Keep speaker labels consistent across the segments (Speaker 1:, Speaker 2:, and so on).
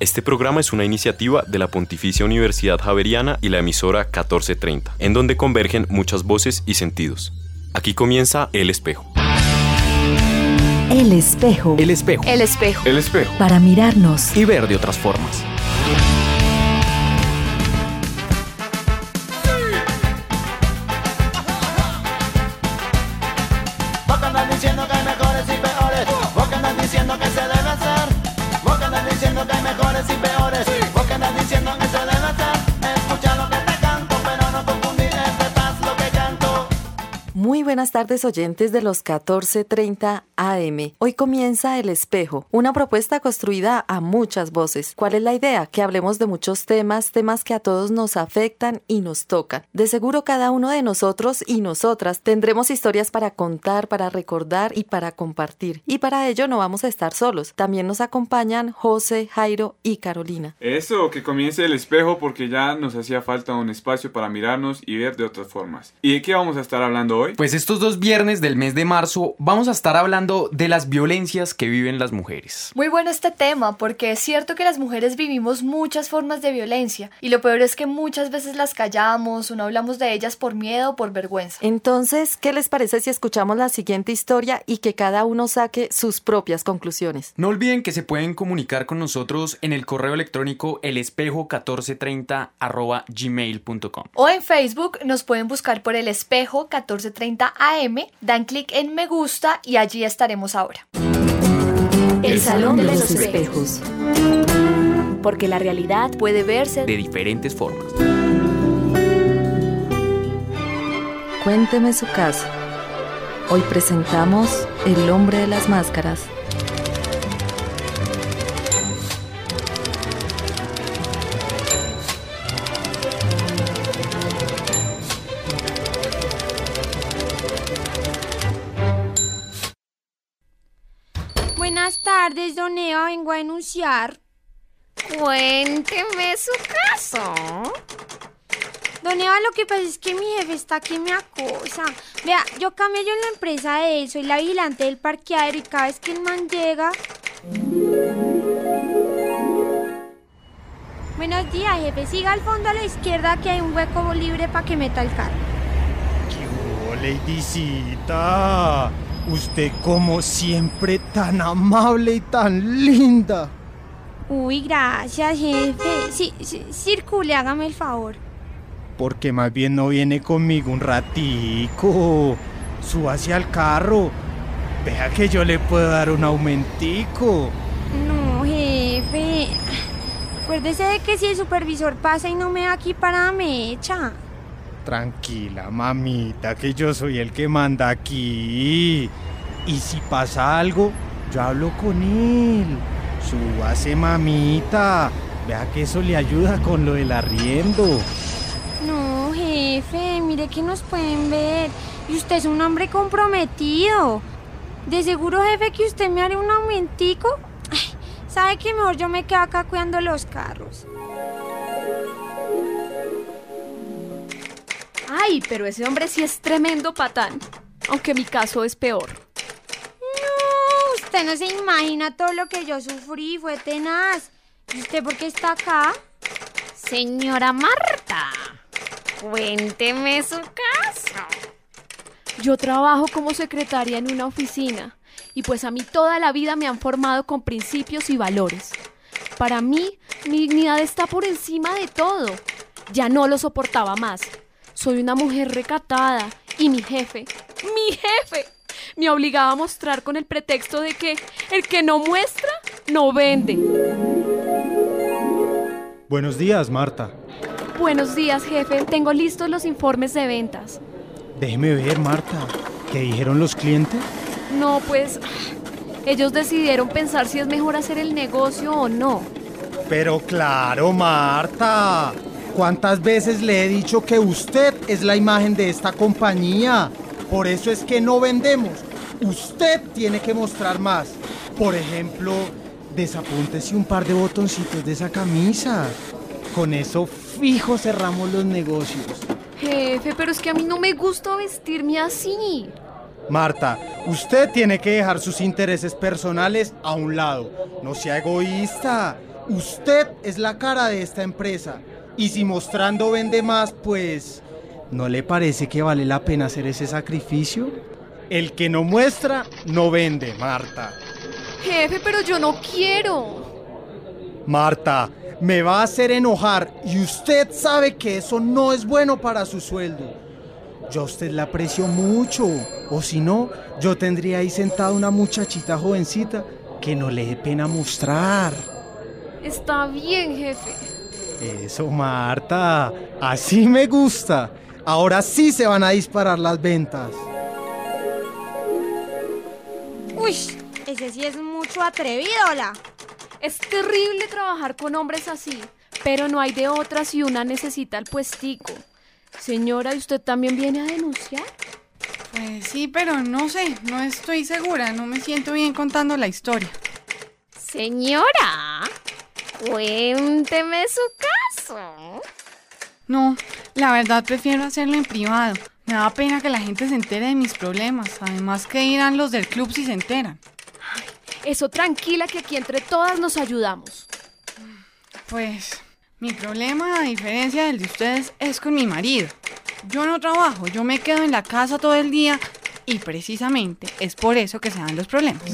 Speaker 1: Este programa es una iniciativa de la Pontificia Universidad Javeriana y la emisora 1430, en donde convergen muchas voces y sentidos. Aquí comienza El Espejo.
Speaker 2: El espejo.
Speaker 3: El espejo.
Speaker 4: El espejo.
Speaker 3: El espejo.
Speaker 2: Para mirarnos
Speaker 3: Y ver de otras formas.
Speaker 5: Vos que andas diciendo que hay mejores y peores. Vos que andas diciendo que se debe hacer. Vos que andas diciendo que hay mejores y peores. Vos que andas diciendo que se debe hacer. Escucha lo que te canto, pero no confundir este paz lo que canto.
Speaker 2: Muy buenas tardes, oyentes de los 1430 AM. Hoy comienza El Espejo, una propuesta construida a muchas voces. ¿Cuál es la idea? Que hablemos de muchos temas que a todos nos afectan y nos tocan. De seguro cada uno de nosotros y nosotras tendremos historias para contar, para recordar y para compartir. Y para ello no vamos a estar solos. También nos acompañan José, Jairo y Carolina.
Speaker 6: Eso, que comience El Espejo porque ya nos hacía falta un espacio para mirarnos y ver de otras formas. ¿Y de qué vamos a estar hablando hoy?
Speaker 3: Pues estos 2 viernes del mes de marzo vamos a estar hablando de las violencias que viven las mujeres.
Speaker 4: Muy bueno este tema porque es cierto que las mujeres vivimos muchas formas de violencia y lo peor es que muchas veces las callamos o no hablamos de ellas por miedo o por vergüenza.
Speaker 2: Entonces, ¿qué les parece si escuchamos la siguiente historia y que cada uno saque sus propias conclusiones?
Speaker 3: No olviden que se pueden comunicar con nosotros en el correo electrónico elespejo1430@gmail.com.
Speaker 4: O en Facebook nos pueden buscar por El Espejo 1430 AM, dan clic en me gusta y allí estaremos ahora.
Speaker 2: El Salón de los Espejos.
Speaker 7: Porque la realidad
Speaker 4: Puede verse
Speaker 3: De diferentes formas.
Speaker 2: Cuénteme su caso. Hoy presentamos El Hombre de las Máscaras.
Speaker 8: Buenas tardes, don Eva, vengo a denunciar.
Speaker 9: Cuénteme su caso.
Speaker 8: Don Eva, lo que pasa es que mi jefe está aquí y me acosa. Vea, yo cambié en la empresa de él, soy la vigilante del parqueadero y cada vez que el man llega... Buenos días, jefe, siga al fondo a la izquierda que hay un hueco libre para que meta el carro.
Speaker 10: ¡Qué hubo, Ladycita! Usted como siempre tan amable y tan linda.
Speaker 8: Uy, gracias, jefe. Sí, circule, hágame el favor.
Speaker 10: Porque más bien no viene conmigo un ratico. Súbase al carro. Vea que yo le puedo dar un aumentico.
Speaker 8: No, jefe. Acuérdese de que si el supervisor pasa y no me da aquí parada, me echa.
Speaker 10: Tranquila, mamita, que yo soy el que manda aquí. Y si pasa algo, yo hablo con él. Súbase, mamita. Vea que eso le ayuda con lo del arriendo.
Speaker 8: No, jefe, mire que nos pueden ver. Y usted es un hombre comprometido. De seguro, jefe, que usted me hará un aumentico. Ay, ¿sabe que mejor yo me quedo acá cuidando los carros?
Speaker 9: Ay, pero ese hombre sí es tremendo patán. Aunque mi caso es peor.
Speaker 8: No, usted no se imagina todo lo que yo sufrí, fue tenaz. ¿Y usted por qué está acá?
Speaker 9: Señora Marta, cuénteme su caso. Yo trabajo como secretaria en una oficina y pues a mí toda la vida me han formado con principios y valores. Para mí, mi dignidad está por encima de todo. Ya no lo soportaba más. Soy una mujer recatada y mi jefe, me obligaba a mostrar con el pretexto de que el que no muestra, no vende.
Speaker 10: Buenos días, Marta.
Speaker 9: Buenos días, jefe. Tengo listos los informes de ventas.
Speaker 10: Déjeme ver, Marta. ¿Qué dijeron los clientes?
Speaker 9: No, pues, ellos decidieron pensar si es mejor hacer el negocio o no.
Speaker 10: Pero claro, Marta. ¿Cuántas veces le he dicho que usted es la imagen de esta compañía? Por eso es que no vendemos. Usted tiene que mostrar más. Por ejemplo, desapúntese un par de botoncitos de esa camisa. Con eso fijo cerramos los negocios.
Speaker 9: Jefe, pero es que a mí no me gusta vestirme así.
Speaker 10: Marta, usted tiene que dejar sus intereses personales a un lado. No sea egoísta. Usted es la cara de esta empresa. Y si mostrando vende más, pues... ¿no le parece que vale la pena hacer ese sacrificio? El que no muestra, no vende, Marta.
Speaker 9: Jefe, pero yo no quiero.
Speaker 10: Marta, me va a hacer enojar y usted sabe que eso no es bueno para su sueldo. Yo a usted la aprecio mucho, o si no, yo tendría ahí sentada una muchachita jovencita que no le dé pena mostrar.
Speaker 9: Está bien, jefe.
Speaker 10: Eso, Marta, así me gusta. Ahora sí se van a disparar las ventas.
Speaker 8: Uy, ese sí es mucho atrevido, la.
Speaker 9: Es terrible trabajar con hombres así, pero no hay de otra si una necesita el puestico. Señora, ¿y usted también viene a denunciar?
Speaker 11: Pues sí, pero no sé, no estoy segura, no me siento bien contando la historia.
Speaker 9: Señora, cuénteme su caso.
Speaker 11: No, la verdad prefiero hacerlo en privado. Me da pena que la gente se entere de mis problemas. Además, ¿qué dirán los del club si se enteran?
Speaker 9: Ay, eso tranquila, que aquí entre todas nos ayudamos.
Speaker 11: Pues, mi problema, a diferencia del de ustedes, es con mi marido. Yo no trabajo, yo me quedo en la casa todo el día y precisamente es por eso que se dan los problemas.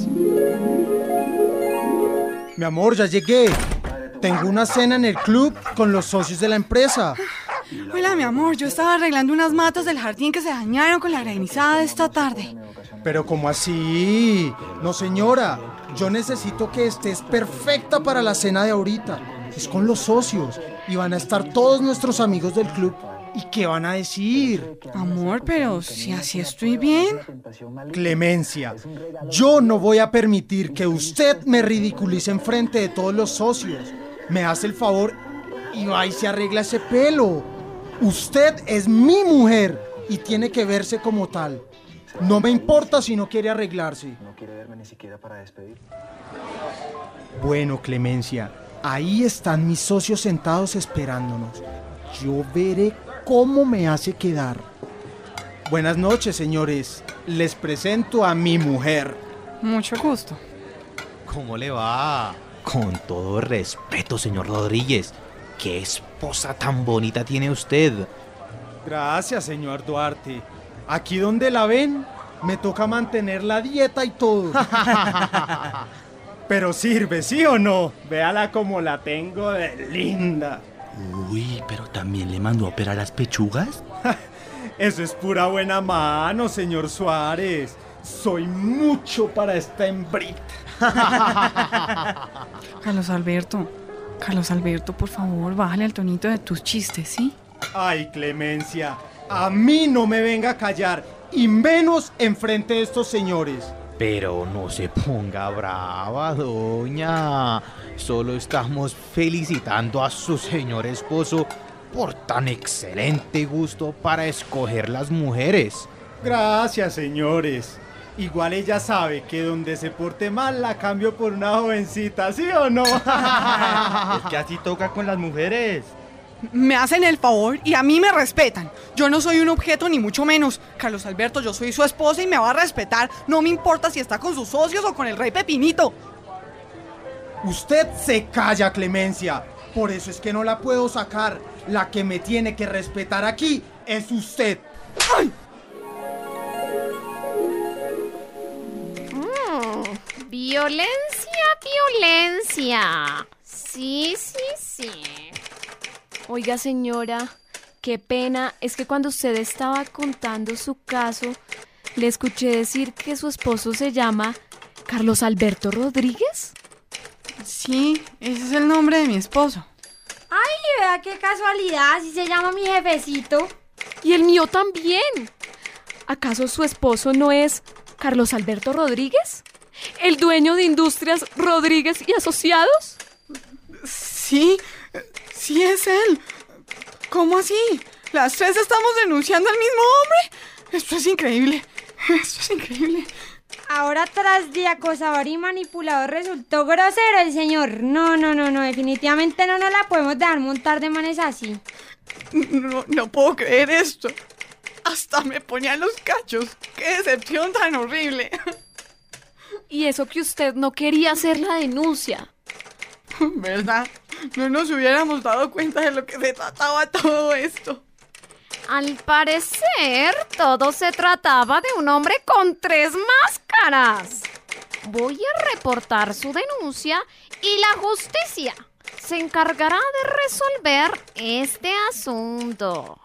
Speaker 10: Mi amor, ya llegué. Tengo una cena en el club con los socios de la empresa.
Speaker 11: Hola, mi amor, yo estaba arreglando unas matas del jardín que se dañaron con la granizada de esta tarde.
Speaker 10: ¿Pero cómo así? No, señora, yo necesito que estés perfecta para la cena de ahorita. Es con los socios y van a estar todos nuestros amigos del club. ¿Y qué van a decir?
Speaker 11: Amor, pero si así estoy bien.
Speaker 10: Clemencia, yo no voy a permitir que usted me ridiculice enfrente de todos los socios. Me hace el favor y va y se arregla ese pelo. Usted es mi mujer y tiene que verse como tal. No me importa si no quiere arreglarse.
Speaker 12: No quiere verme ni siquiera para despedir.
Speaker 10: Bueno, Clemencia, ahí están mis socios sentados esperándonos. Yo veré cómo me hace quedar. Buenas noches, señores. Les presento a mi mujer.
Speaker 11: Mucho gusto.
Speaker 13: ¿Cómo le va? Con todo respeto, señor Rodríguez. ¿Qué esposa tan bonita tiene usted?
Speaker 10: Gracias, señor Duarte. Aquí donde la ven, me toca mantener la dieta y todo. Pero sirve, ¿sí o no? Véala como la tengo de linda.
Speaker 13: Uy, pero también le mandó a operar las pechugas.
Speaker 10: Eso es pura buena mano, señor Suárez. Soy mucho para esta hembrita.
Speaker 11: Carlos Alberto, por favor, bájale al tonito de tus chistes, ¿sí?
Speaker 10: Ay, Clemencia, a mí no me venga a callar, y menos enfrente de estos señores.
Speaker 13: Pero no se ponga brava, doña. Solo estamos felicitando a su señor esposo por tan excelente gusto para escoger las mujeres.
Speaker 10: Gracias, señores. Igual ella sabe que donde se porte mal la cambio por una jovencita, ¿sí o no?
Speaker 13: Es que así toca con las mujeres.
Speaker 11: Me hacen el favor y a mí me respetan. Yo no soy un objeto ni mucho menos. Carlos Alberto, yo soy su esposa y me va a respetar. No me importa si está con sus socios o con el rey Pepinito.
Speaker 10: Usted se calla, Clemencia. Por eso es que no la puedo sacar. La que me tiene que respetar aquí es usted. ¡Ay!
Speaker 9: Violencia. Sí. Oiga, señora, qué pena, es que cuando usted estaba contando su caso, le escuché decir que su esposo se llama Carlos Alberto Rodríguez.
Speaker 11: Sí, ese es el nombre de mi esposo.
Speaker 8: Ay, vea qué casualidad, así se llama mi jefecito.
Speaker 9: Y el mío también. ¿Acaso su esposo no es Carlos Alberto Rodríguez? ¿El dueño de Industrias Rodríguez y Asociados?
Speaker 11: Sí es él. ¿Cómo así? ¿Las tres estamos denunciando al mismo hombre? Esto es increíble.
Speaker 8: Ahora, tras de acosador y manipulador, resultó grosero el señor. No, definitivamente no nos la podemos dejar montar de manes así.
Speaker 11: No puedo creer esto. Hasta me ponían los cachos. ¡Qué decepción tan horrible!
Speaker 9: Y eso que usted no quería hacer la denuncia.
Speaker 11: ¿Verdad? No nos hubiéramos dado cuenta de lo que se trataba todo esto.
Speaker 9: Al parecer, todo se trataba de un hombre con 3 máscaras. Voy a reportar su denuncia y la justicia se encargará de resolver este asunto.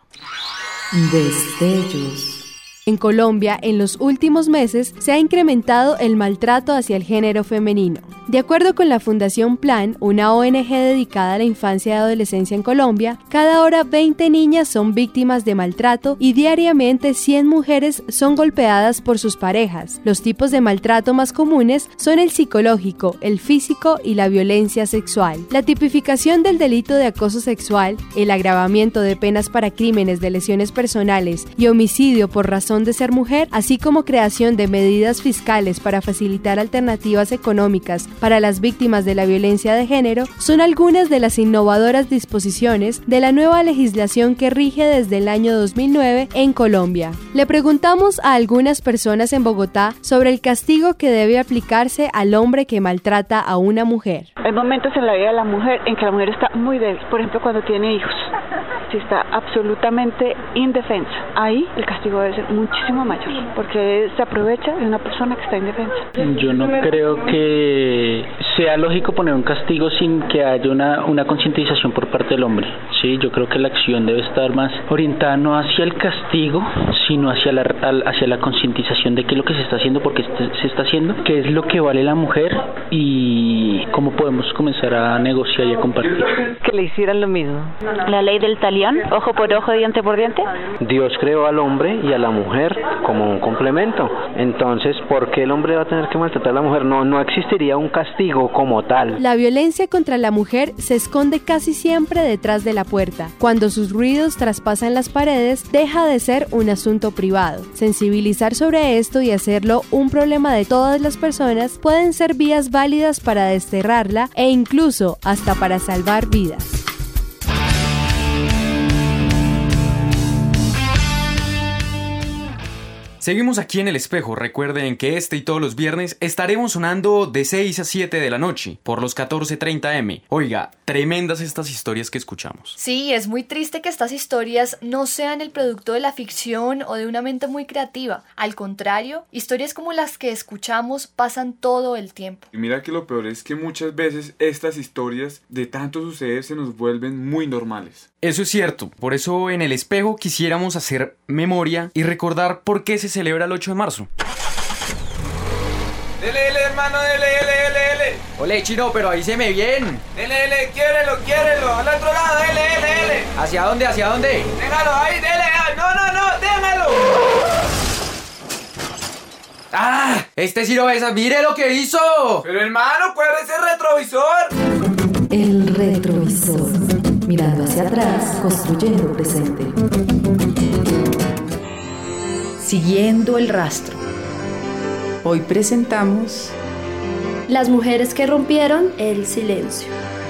Speaker 2: Destellos.
Speaker 14: En Colombia, en los últimos meses, se ha incrementado el maltrato hacia el género femenino. De acuerdo con la Fundación Plan, una ONG dedicada a la infancia y adolescencia en Colombia, cada hora 20 niñas son víctimas de maltrato y diariamente 100 mujeres son golpeadas por sus parejas. Los tipos de maltrato más comunes son el psicológico, el físico y la violencia sexual. La tipificación del delito de acoso sexual, el agravamiento de penas para crímenes de lesiones personales y homicidio por razón de ser mujer, así como creación de medidas fiscales para facilitar alternativas económicas para las víctimas de la violencia de género, son algunas de las innovadoras disposiciones de la nueva legislación que rige desde el año 2009 en Colombia. Le preguntamos a algunas personas en Bogotá sobre el castigo que debe aplicarse al hombre que maltrata a una mujer.
Speaker 15: Hay momentos en la vida de la mujer en que la mujer está muy débil, por ejemplo cuando tiene hijos, si está absolutamente indefensa, ahí el castigo debe ser muchísimo mayor, porque se aprovecha de una persona que está indefensa.
Speaker 16: Yo no creo que sea lógico poner un castigo sin que haya una concientización por parte del hombre. Sí, yo creo que la acción debe estar más orientada no hacia el castigo, sino hacia la concientización de qué es lo que se está haciendo, por qué se está haciendo, qué es lo que vale la mujer y cómo podemos comenzar a negociar y a compartir.
Speaker 15: Que le hicieran lo mismo. La ley del talión, ojo por ojo, diente por diente.
Speaker 17: Dios creó al hombre y a la mujer como un complemento. Entonces, ¿por qué el hombre va a tener que maltratar a la mujer? No existiría un castigo como tal.
Speaker 14: La violencia contra la mujer se esconde casi siempre detrás de la puerta. Cuando sus ruidos traspasan las paredes, deja de ser un asunto privado. Sensibilizar sobre esto y hacerlo un problema de todas las personas pueden ser vías válidas para desterrarla e incluso hasta para salvar vidas.
Speaker 3: Seguimos aquí en El Espejo. Recuerden que este y todos los viernes estaremos sonando de 6 a 7 de la noche por los 14:30 M. Oiga, tremendas estas historias que escuchamos.
Speaker 4: Sí, es muy triste que estas historias no sean el producto de la ficción o de una mente muy creativa. Al contrario, historias como las que escuchamos pasan todo el tiempo.
Speaker 6: Y mira que lo peor es que muchas veces estas historias de tanto suceder se nos vuelven muy normales.
Speaker 3: Eso es cierto, por eso en El Espejo quisiéramos hacer memoria y recordar por qué se celebra el 8 de marzo.
Speaker 18: Dele, hermano, dele.
Speaker 3: Ole, chino, pero avíseme bien.
Speaker 18: Dele, quiérelo, al otro lado, dele.
Speaker 3: ¿Hacia dónde?
Speaker 18: Déjalo ahí, dele, no, déjalo.
Speaker 3: ¡Ah! Este Ciro Besas, mire lo que hizo.
Speaker 18: Pero hermano, ¿cuál es el retrovisor?
Speaker 2: El retrovisor. Mirando hacia atrás, construyendo presente. Siguiendo el rastro. Hoy presentamos
Speaker 19: las mujeres que rompieron el silencio.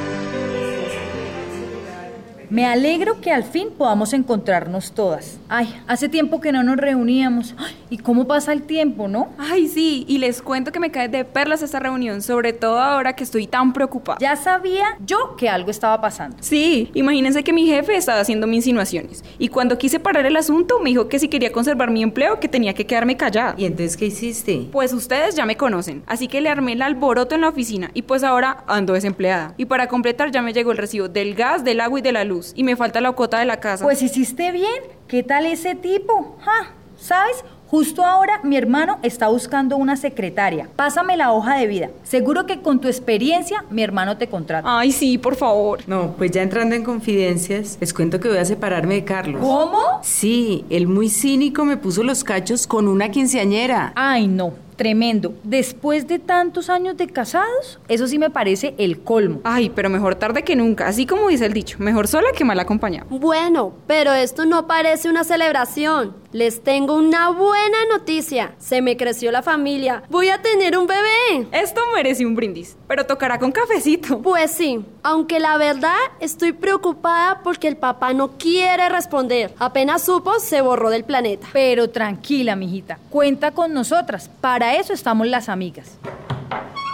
Speaker 20: Me alegro que al fin podamos encontrarnos todas. Ay, hace tiempo que no nos reuníamos. Ay, ¿y cómo pasa el tiempo, no?
Speaker 21: Ay, sí, y les cuento que me cae de perlas esta reunión, sobre todo ahora que estoy tan preocupada.
Speaker 20: Ya sabía yo que algo estaba pasando.
Speaker 21: Sí, imagínense que mi jefe estaba haciéndome insinuaciones, y cuando quise parar el asunto, me dijo que si quería conservar mi empleo, que tenía que quedarme callada.
Speaker 2: ¿Y entonces qué hiciste?
Speaker 21: Pues ustedes ya me conocen, así que le armé el alboroto en la oficina, y pues ahora ando desempleada. Y para completar ya me llegó el recibo del gas, del agua y de la luz. Y me falta la cuota de la casa.
Speaker 20: Pues hiciste bien. ¿Qué tal ese tipo? ¿Sabes? Justo ahora mi hermano está buscando una secretaria. Pásame la hoja de vida. Seguro que con tu experiencia mi hermano te contrata.
Speaker 21: Ay, sí, por favor.
Speaker 22: No, pues ya entrando en confidencias, les cuento que voy a separarme de Carlos.
Speaker 20: ¿Cómo?
Speaker 22: Sí, él muy cínico me puso los cachos con una quinceañera.
Speaker 20: Ay, no. Tremendo. Después de tantos años de casados, eso sí me parece el colmo.
Speaker 21: Ay, pero mejor tarde que nunca, así como dice el dicho, mejor sola que mal acompañada.
Speaker 19: Bueno, pero esto no parece una celebración. Les tengo una buena noticia. Se me creció la familia. Voy a tener un bebé.
Speaker 21: Esto merece un brindis, pero tocará con cafecito.
Speaker 19: Pues sí, aunque la verdad estoy preocupada porque el papá no quiere responder. Apenas supo, se borró del planeta.
Speaker 20: Pero tranquila, mijita. Cuenta con nosotras. Para eso estamos las amigas.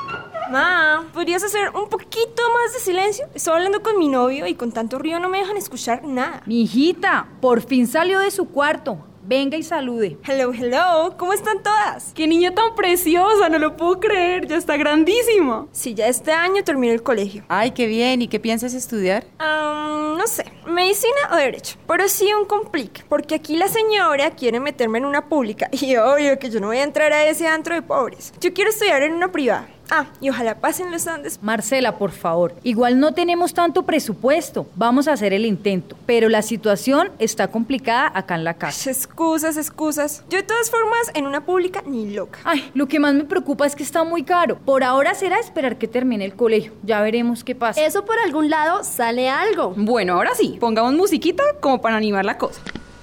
Speaker 1: Ma, ¿podrías hacer un poquito más de silencio? Estoy hablando con mi novio y con tanto ruido no me dejan escuchar nada.
Speaker 20: Mi hijita, por fin salió de su cuarto. Venga y salude.
Speaker 1: Hello, hello, ¿cómo están todas?
Speaker 21: ¡Qué niña tan preciosa! No lo puedo creer, ya está grandísima.
Speaker 1: Sí, ya este año termino el colegio.
Speaker 22: Ay, qué bien. ¿Y qué piensas estudiar?
Speaker 1: No sé, medicina o derecho. Pero sí un complique, porque aquí la señora quiere meterme en una pública y obvio que yo no voy a entrar a ese antro de pobres. Yo quiero estudiar en una privada. Y ojalá pasen los Andes.
Speaker 20: Marcela, por favor, igual no tenemos tanto presupuesto. Vamos a hacer el intento, pero la situación está complicada acá en la casa.
Speaker 1: Excusas. Yo de todas formas, en una pública ni loca.
Speaker 20: Ay, lo que más me preocupa es que está muy caro. Por ahora será esperar que termine el colegio. Ya veremos qué pasa.
Speaker 19: Eso por algún lado sale algo.
Speaker 21: Bueno, ahora sí, pongamos musiquita como para animar la cosa.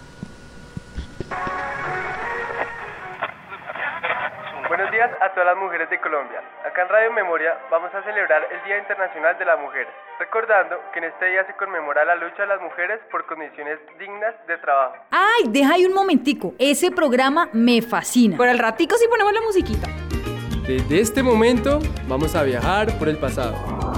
Speaker 5: Buenos días a todas las mujeres de Colombia. Acá en Radio Memoria vamos a celebrar el Día Internacional de la Mujer, recordando que en este día se conmemora la lucha de las mujeres por condiciones dignas de trabajo.
Speaker 20: Ay, deja ahí un momentico, ese programa me fascina.
Speaker 21: Por el ratico sí ponemos la musiquita.
Speaker 23: Desde este momento vamos a viajar por el pasado.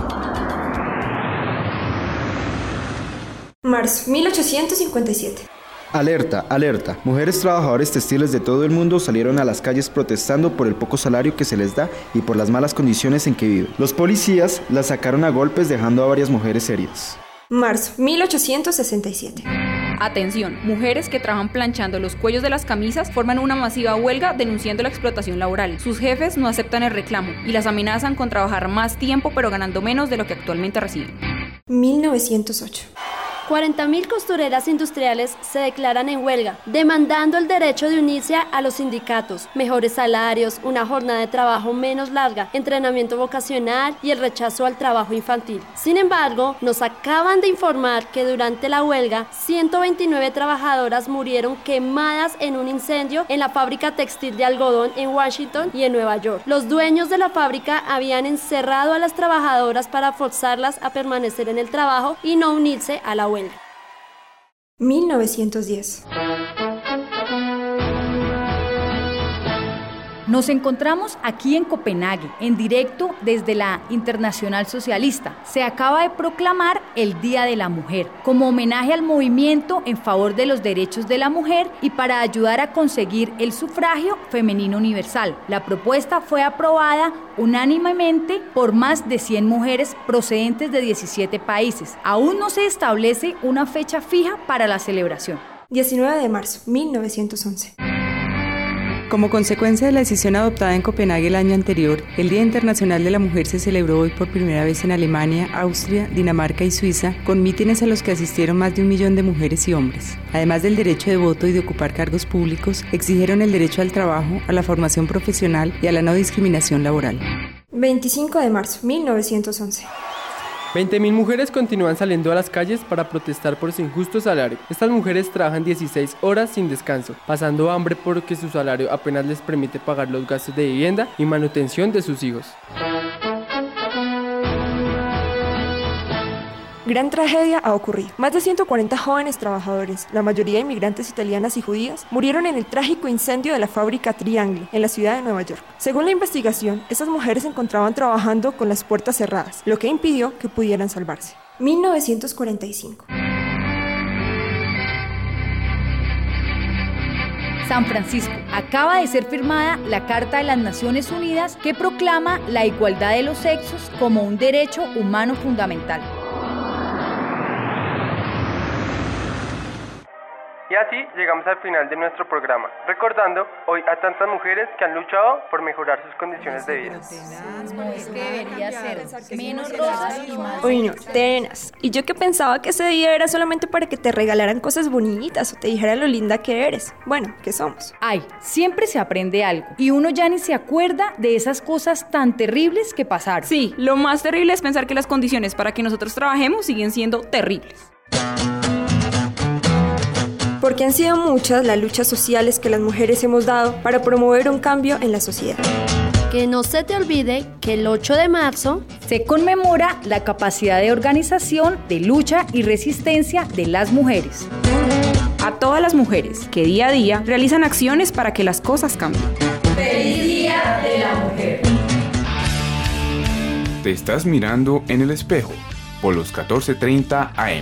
Speaker 1: Marzo 1857.
Speaker 24: Alerta, alerta. Mujeres trabajadores textiles de todo el mundo salieron a las calles protestando por el poco salario que se les da y por las malas condiciones en que viven. Los policías las sacaron a golpes dejando a varias mujeres heridas.
Speaker 1: Marzo 1867.
Speaker 21: Atención, mujeres que trabajan planchando los cuellos de las camisas forman una masiva huelga denunciando la explotación laboral. Sus jefes no aceptan el reclamo y las amenazan con trabajar más tiempo pero ganando menos de lo que actualmente reciben.
Speaker 1: 1908.
Speaker 19: 40.000 costureras industriales se declaran en huelga, demandando el derecho de unirse a los sindicatos, mejores salarios, una jornada de trabajo menos larga, entrenamiento vocacional y el rechazo al trabajo infantil. Sin embargo, nos acaban de informar que durante la huelga, 129 trabajadoras murieron quemadas en un incendio en la fábrica textil de algodón en Washington y en Nueva York. Los dueños de la fábrica habían encerrado a las trabajadoras para forzarlas a permanecer en el trabajo y no unirse a la huelga.
Speaker 1: 1910.
Speaker 20: Nos encontramos aquí en Copenhague, en directo desde la Internacional Socialista. Se acaba de proclamar el Día de la Mujer, como homenaje al movimiento en favor de los derechos de la mujer y para ayudar a conseguir el sufragio femenino universal. La propuesta fue aprobada unánimemente por más de 100 mujeres procedentes de 17 países. Aún no se establece una fecha fija para la celebración.
Speaker 1: 19 de marzo, 1911.
Speaker 22: Como consecuencia de la decisión adoptada en Copenhague el año anterior, el Día Internacional de la Mujer se celebró hoy por primera vez en Alemania, Austria, Dinamarca y Suiza, con mítines a los que asistieron más de 1 millón de mujeres y hombres. Además del derecho de voto y de ocupar cargos públicos, exigieron el derecho al trabajo, a la formación profesional y a la no discriminación laboral.
Speaker 1: 25 de marzo, 1911.
Speaker 23: 20.000 mujeres continúan saliendo a las calles para protestar por su injusto salario. Estas mujeres trabajan 16 horas sin descanso, pasando hambre porque su salario apenas les permite pagar los gastos de vivienda y manutención de sus hijos.
Speaker 1: Gran tragedia ha ocurrido. Más de 140 jóvenes trabajadores, la mayoría inmigrantes italianas y judías, murieron en el trágico incendio de la fábrica Triangle, en la ciudad de Nueva York. Según la investigación, estas mujeres se encontraban trabajando con las puertas cerradas, lo que impidió que pudieran salvarse. 1945.
Speaker 20: San Francisco. Acaba de ser firmada la Carta de las Naciones Unidas que proclama la igualdad de los sexos como un derecho humano fundamental.
Speaker 5: Y así llegamos al final de nuestro programa, recordando hoy a tantas mujeres que han luchado por mejorar sus condiciones de vida.
Speaker 20: No, es que debería ser menos rosas y más...
Speaker 1: Uy, no, tenaz. Y yo que pensaba que ese día era solamente para que te regalaran cosas bonitas o te dijeran lo linda que eres. Bueno, ¿qué somos?
Speaker 20: Ay, siempre se aprende algo. Y uno ya ni se acuerda de esas cosas tan terribles que pasaron.
Speaker 21: Sí, lo más terrible es pensar que las condiciones para que nosotros trabajemos siguen siendo terribles.
Speaker 1: Porque han sido muchas las luchas sociales que las mujeres hemos dado para promover un cambio en la sociedad.
Speaker 19: Que no se te olvide que el 8 de marzo
Speaker 20: se conmemora la capacidad de organización, de lucha y resistencia de las mujeres.
Speaker 21: A todas las mujeres que día a día realizan acciones para que las cosas cambien.
Speaker 1: ¡Feliz Día de la Mujer!
Speaker 6: Te estás mirando en el espejo por los 14:30 AM.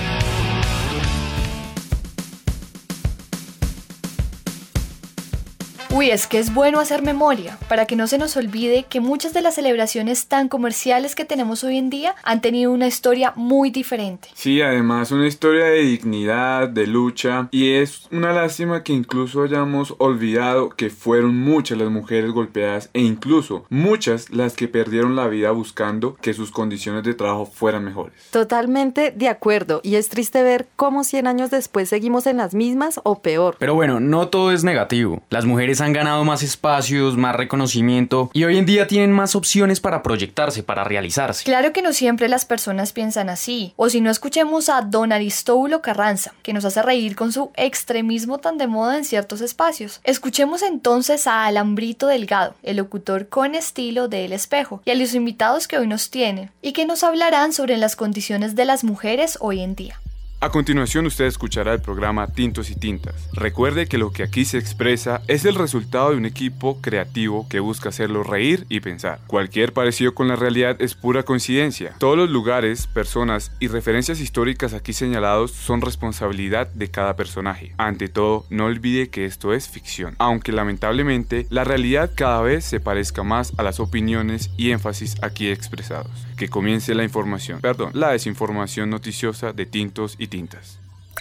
Speaker 4: Uy, es que es bueno hacer memoria, para que no se nos olvide que muchas de las celebraciones tan comerciales que tenemos hoy en día han tenido una historia muy diferente.
Speaker 6: Sí, además una historia de dignidad, de lucha, y es una lástima que incluso hayamos olvidado que fueron muchas las mujeres golpeadas e incluso muchas las que perdieron la vida buscando que sus condiciones de trabajo fueran mejores.
Speaker 2: Totalmente de acuerdo, y es triste ver cómo 100 años después seguimos en las mismas o peor.
Speaker 3: Pero bueno, no todo es negativo. Las mujeres han ganado más espacios, más reconocimiento y hoy en día tienen más opciones para proyectarse, para realizarse.
Speaker 4: Claro que no siempre las personas piensan así, o si no, escuchemos a don Aristóbulo Carranza, que nos hace reír con su extremismo tan de moda en ciertos espacios. Escuchemos entonces a Alambrito Delgado, el locutor con estilo de El Espejo, y a los invitados que hoy nos tienen, y que nos hablarán sobre las condiciones de las mujeres hoy en día.
Speaker 6: A continuación usted escuchará el programa Tintos y Tintas. Recuerde que lo que aquí se expresa es el resultado de un equipo creativo que busca hacerlo reír y pensar. Cualquier parecido con la realidad es pura coincidencia. Todos los lugares, personas y referencias históricas aquí señalados son responsabilidad de cada personaje. Ante todo, no olvide que esto es ficción, aunque lamentablemente la realidad cada vez se parezca más a las opiniones y énfasis aquí expresados. Que comience la desinformación noticiosa de Tintos y Tintas.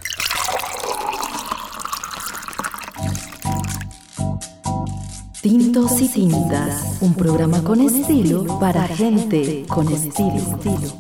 Speaker 2: Tintos y Tintas, un programa con estilo para gente con estilo.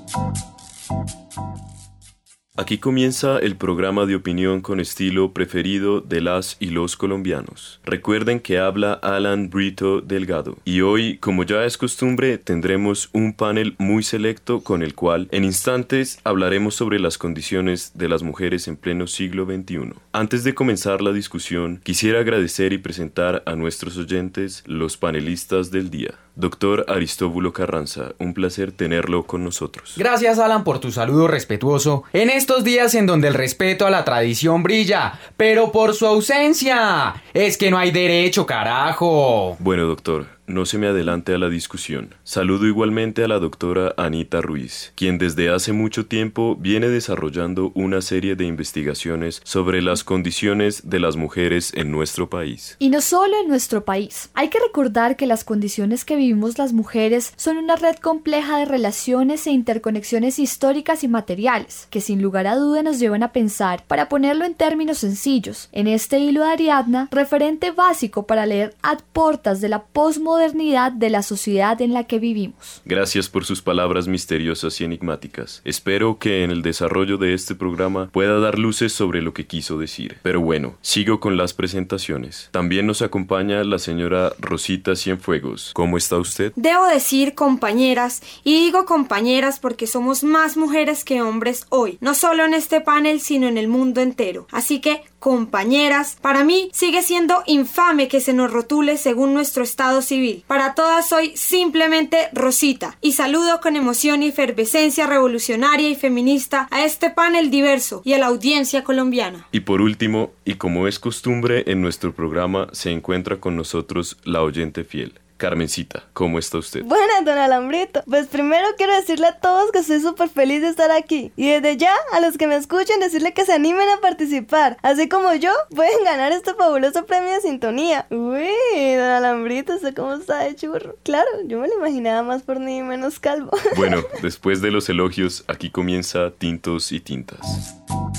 Speaker 7: Aquí comienza el programa de opinión con estilo preferido de las y los colombianos. Recuerden que habla Alambrito Delgado. Y hoy, como ya es costumbre, tendremos un panel muy selecto con el cual en instantes hablaremos sobre las condiciones de las mujeres en pleno siglo XXI. Antes de comenzar la discusión, quisiera agradecer y presentar a nuestros oyentes los panelistas del día. Doctor Aristóbulo Carranza, un placer tenerlo con nosotros.
Speaker 3: Gracias, Alan, por tu saludo respetuoso en estos días en donde el respeto a la tradición brilla, pero por su ausencia. Es que no hay derecho, carajo.
Speaker 7: Bueno, doctor, no se me adelante a la discusión. Saludo igualmente a la doctora Anita Ruiz, quien desde hace mucho tiempo viene desarrollando una serie de investigaciones sobre las condiciones de las mujeres en nuestro país.
Speaker 4: Y no solo en nuestro país. Hay que recordar que las condiciones que vivimos las mujeres son una red compleja de relaciones e interconexiones históricas y materiales, que sin lugar a duda nos llevan a pensar, para ponerlo en términos sencillos, en este hilo de Ariadna, referente básico para leer ad portas de la posmodernidad de la sociedad en la que vivimos.
Speaker 7: Gracias por sus palabras misteriosas y enigmáticas. Espero que en el desarrollo de este programa pueda dar luces sobre lo que quiso decir. Pero bueno, sigo con las presentaciones. También nos acompaña la señora Rosita Cienfuegos. ¿Cómo está usted?
Speaker 10: Debo decir compañeras, y digo compañeras porque somos más mujeres que hombres hoy, no solo en este panel sino en el mundo entero. Así que, compañeras, para mí sigue siendo infame que se nos rotule según nuestro estado civil. Para todas soy simplemente Rosita, y saludo con emoción y efervescencia revolucionaria y feminista a este panel diverso y a la audiencia colombiana.
Speaker 7: Y por último, y como es costumbre en nuestro programa, se encuentra con nosotros la oyente fiel. Carmencita, ¿cómo está usted?
Speaker 12: Buenas, don Alambrito. Pues primero quiero decirle a todos que estoy súper feliz de estar aquí. Y desde ya, a los que me escuchen, decirle que se animen a participar. Así como yo, pueden ganar este fabuloso premio de sintonía. Uy, don Alambrito, ¿usted cómo está de churro? Claro, yo me lo imaginaba más fornido y menos calvo.
Speaker 7: Bueno, después de los elogios, aquí comienza Tintos y Tintas.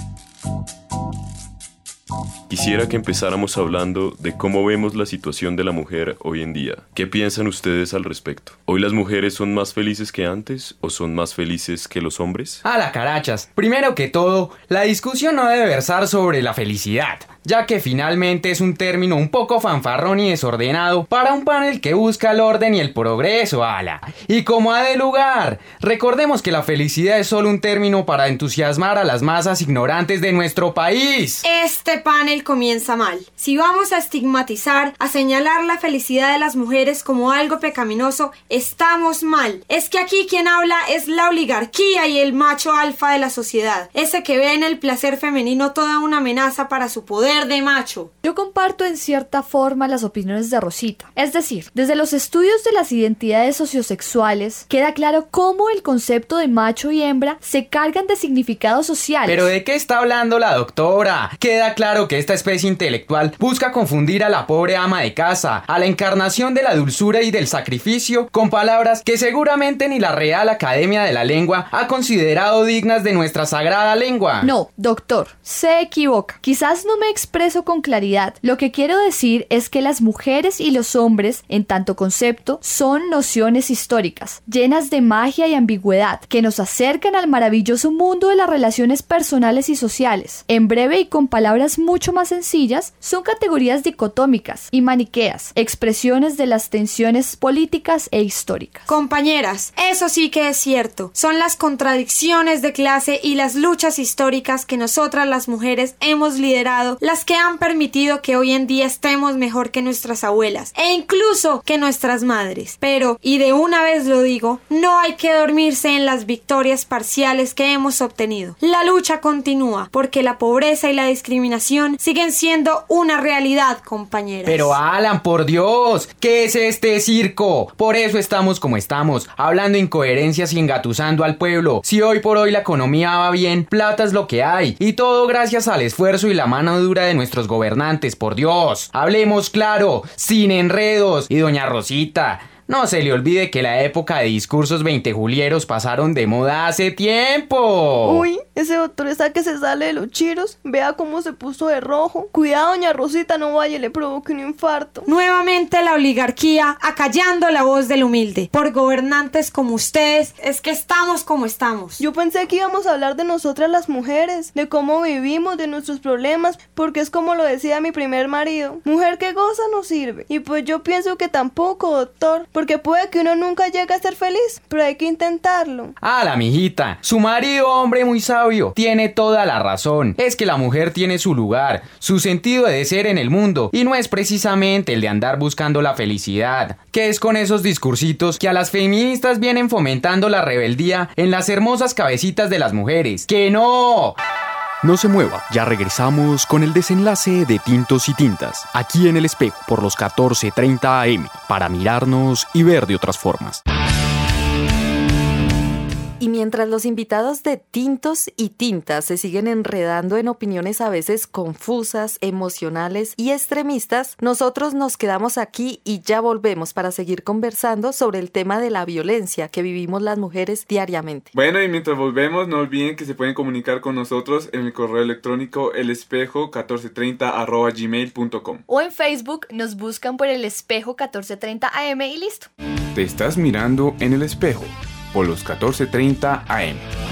Speaker 7: Quisiera que empezáramos hablando de cómo vemos la situación de la mujer hoy en día. ¿Qué piensan ustedes al respecto? ¿Hoy las mujeres son más felices que antes o son más felices que los hombres?
Speaker 3: ¡A la carachas! Primero que todo, la discusión no debe versar sobre la felicidad, ya que finalmente es un término un poco fanfarrón y desordenado para un panel que busca el orden y el progreso, ala. Y como ha de lugar, recordemos que la felicidad es solo un término para entusiasmar a las masas ignorantes de nuestro país.
Speaker 10: Este panel comienza mal. Si vamos a estigmatizar, a señalar la felicidad de las mujeres como algo pecaminoso, estamos mal. Es que aquí quien habla es la oligarquía y el macho alfa de la sociedad, ese que ve en el placer femenino toda una amenaza para su poder poder de macho.
Speaker 4: Yo comparto en cierta forma las opiniones de Rosita. Es decir, desde los estudios de las identidades sociosexuales queda claro cómo el concepto de macho y hembra se cargan de significados sociales.
Speaker 3: ¿Pero de qué está hablando la doctora? Queda claro que esta especie intelectual busca confundir a la pobre ama de casa, a la encarnación de la dulzura y del sacrificio, con palabras que seguramente ni la Real Academia de la Lengua ha considerado dignas de nuestra sagrada lengua.
Speaker 4: No, doctor, se equivoca. Quizás no me expreso con claridad. Lo que quiero decir es que las mujeres y los hombres, en tanto concepto, son nociones históricas, llenas de magia y ambigüedad, que nos acercan al maravilloso mundo de las relaciones personales y sociales. En breve y con palabras mucho más sencillas, son categorías dicotómicas y maniqueas, expresiones de las tensiones políticas e históricas.
Speaker 10: Compañeras, eso sí que es cierto. Son las contradicciones de clase y las luchas históricas que nosotras las mujeres hemos liderado las que han permitido que hoy en día estemos mejor que nuestras abuelas e incluso que nuestras madres. Pero, y de una vez lo digo, no hay que dormirse en las victorias parciales que hemos obtenido. La lucha continúa porque la pobreza y la discriminación siguen siendo una realidad, compañeras.
Speaker 3: Pero Alan, por Dios, ¿qué es este circo? Por eso estamos como estamos, hablando incoherencias y engatusando al pueblo. Si hoy por hoy la economía va bien, plata es lo que hay, y todo gracias al esfuerzo y la mano dura de nuestros gobernantes, por Dios. Hablemos claro, sin enredos. Y doña Rosita, no se le olvide que la época de discursos 20 julieros pasaron de moda hace tiempo.
Speaker 12: Uy, ese doctor está que se sale de los chiros. Vea cómo se puso de rojo. Cuidado, doña Rosita, no vaya y le provoque un infarto.
Speaker 10: Nuevamente la oligarquía acallando la voz del humilde. Por gobernantes como ustedes es que estamos como estamos.
Speaker 12: Yo pensé que íbamos a hablar de nosotras las mujeres, de cómo vivimos, de nuestros problemas, porque es como lo decía mi primer marido. Mujer que goza no sirve. Y pues yo pienso que tampoco, doctor. Porque puede que uno nunca llegue a ser feliz, pero hay que intentarlo.
Speaker 3: Ah, la mijita, su marido, hombre muy sabio, tiene toda la razón. Es que la mujer tiene su lugar, su sentido de ser en el mundo, y no es precisamente el de andar buscando la felicidad. ¿Qué es con esos discursitos que a las feministas vienen fomentando la rebeldía en las hermosas cabecitas de las mujeres? ¡Que no!
Speaker 8: No se mueva, ya regresamos con el desenlace de Tintos y Tintas, aquí en El Espejo por los 14:30 AM, para mirarnos y ver de otras formas.
Speaker 2: Y mientras los invitados de Tintos y Tintas se siguen enredando en opiniones a veces confusas, emocionales y extremistas, nosotros nos quedamos aquí y ya volvemos para seguir conversando sobre el tema de la violencia que vivimos las mujeres diariamente.
Speaker 6: Bueno, y mientras volvemos, no olviden que se pueden comunicar con nosotros en el correo electrónico elespejo1430@gmail.com.
Speaker 4: O en Facebook nos buscan por El Espejo 1430 AM y listo.
Speaker 6: Te estás mirando en el espejo por los 14:30 AM.